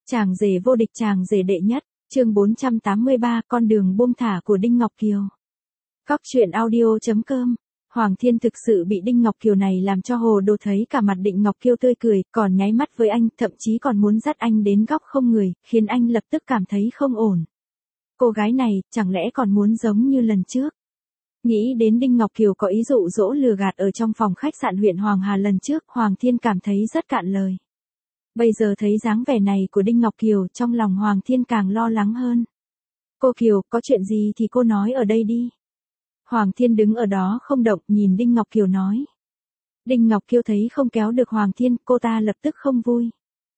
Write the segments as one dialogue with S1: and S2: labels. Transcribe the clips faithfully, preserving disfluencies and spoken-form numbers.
S1: Chàng rể vô địch, chàng rể đệ nhất, chương bốn trăm tám mươi ba, con đường buông thả của Đinh Ngọc Kiều. Cóc truyện audio chấm com. Hoàng Thiên thực sự bị Đinh Ngọc Kiều này làm cho hồ đồ, thấy cả mặt Đinh Ngọc Kiều tươi cười, còn nháy mắt với anh, thậm chí còn muốn dắt anh đến góc không người, khiến anh lập tức cảm thấy không ổn. Cô gái này, chẳng lẽ còn muốn giống như lần trước? Nghĩ đến Đinh Ngọc Kiều có ý dụ dỗ lừa gạt ở trong phòng khách sạn huyện Hoàng Hà lần trước, Hoàng Thiên cảm thấy rất cạn lời. Bây giờ thấy dáng vẻ này của Đinh Ngọc Kiều, trong lòng Hoàng Thiên càng lo lắng hơn. Cô Kiều, có chuyện gì thì cô nói ở đây đi. Hoàng Thiên đứng ở đó không động, nhìn Đinh Ngọc Kiều nói. Đinh Ngọc Kiều thấy không kéo được Hoàng Thiên, cô ta lập tức không vui.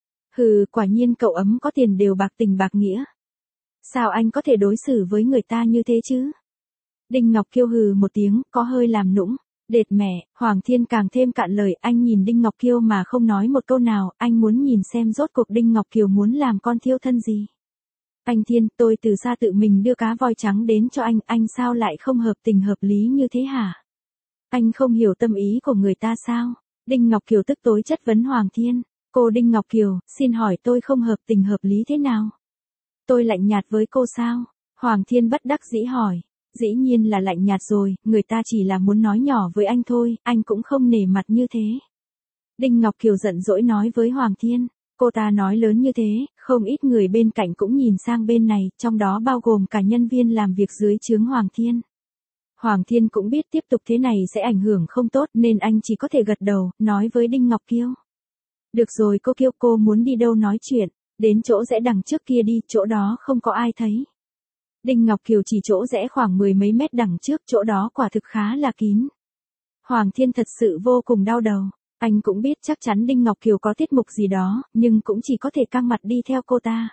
S1: Hừ, quả nhiên cậu ấm có tiền đều bạc tình bạc nghĩa. Sao anh có thể đối xử với người ta như thế chứ? Đinh Ngọc Kiều hừ một tiếng, có hơi làm nũng. Đệt mẹ, Hoàng Thiên càng thêm cạn lời, anh nhìn Đinh Ngọc Kiều mà không nói một câu nào, anh muốn nhìn xem rốt cuộc Đinh Ngọc Kiều muốn làm con thiêu thân gì. Anh Thiên, tôi từ xa tự mình đưa cá voi trắng đến cho anh, anh sao lại không hợp tình hợp lý như thế hả? Anh không hiểu tâm ý của người ta sao? Đinh Ngọc Kiều tức tối chất vấn Hoàng Thiên. Cô Đinh Ngọc Kiều, xin hỏi tôi không hợp tình hợp lý thế nào? Tôi lạnh nhạt với cô sao? Hoàng Thiên bất đắc dĩ hỏi. Dĩ nhiên là lạnh nhạt rồi, người ta chỉ là muốn nói nhỏ với anh thôi, anh cũng không nể mặt như thế. Đinh Ngọc Kiều giận dỗi nói với Hoàng Thiên, cô ta nói lớn như thế, không ít người bên cạnh cũng nhìn sang bên này, trong đó bao gồm cả nhân viên làm việc dưới trướng Hoàng Thiên. Hoàng Thiên cũng biết tiếp tục thế này sẽ ảnh hưởng không tốt nên anh chỉ có thể gật đầu, nói với Đinh Ngọc Kiều. Được rồi cô Kiều, cô muốn đi đâu nói chuyện, đến chỗ rẽ đằng trước kia đi, chỗ đó không có ai thấy. Đinh Ngọc Kiều chỉ chỗ rẽ khoảng mười mấy mét đằng trước, chỗ đó quả thực khá là kín. Hoàng Thiên thật sự vô cùng đau đầu, anh cũng biết chắc chắn Đinh Ngọc Kiều có tiết mục gì đó, nhưng cũng chỉ có thể căng mặt đi theo cô ta.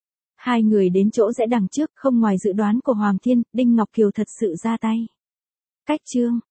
S1: Hai người đến chỗ rẽ đằng trước, không ngoài dự đoán của Hoàng Thiên, Đinh Ngọc Kiều thật sự ra tay. Cách chương,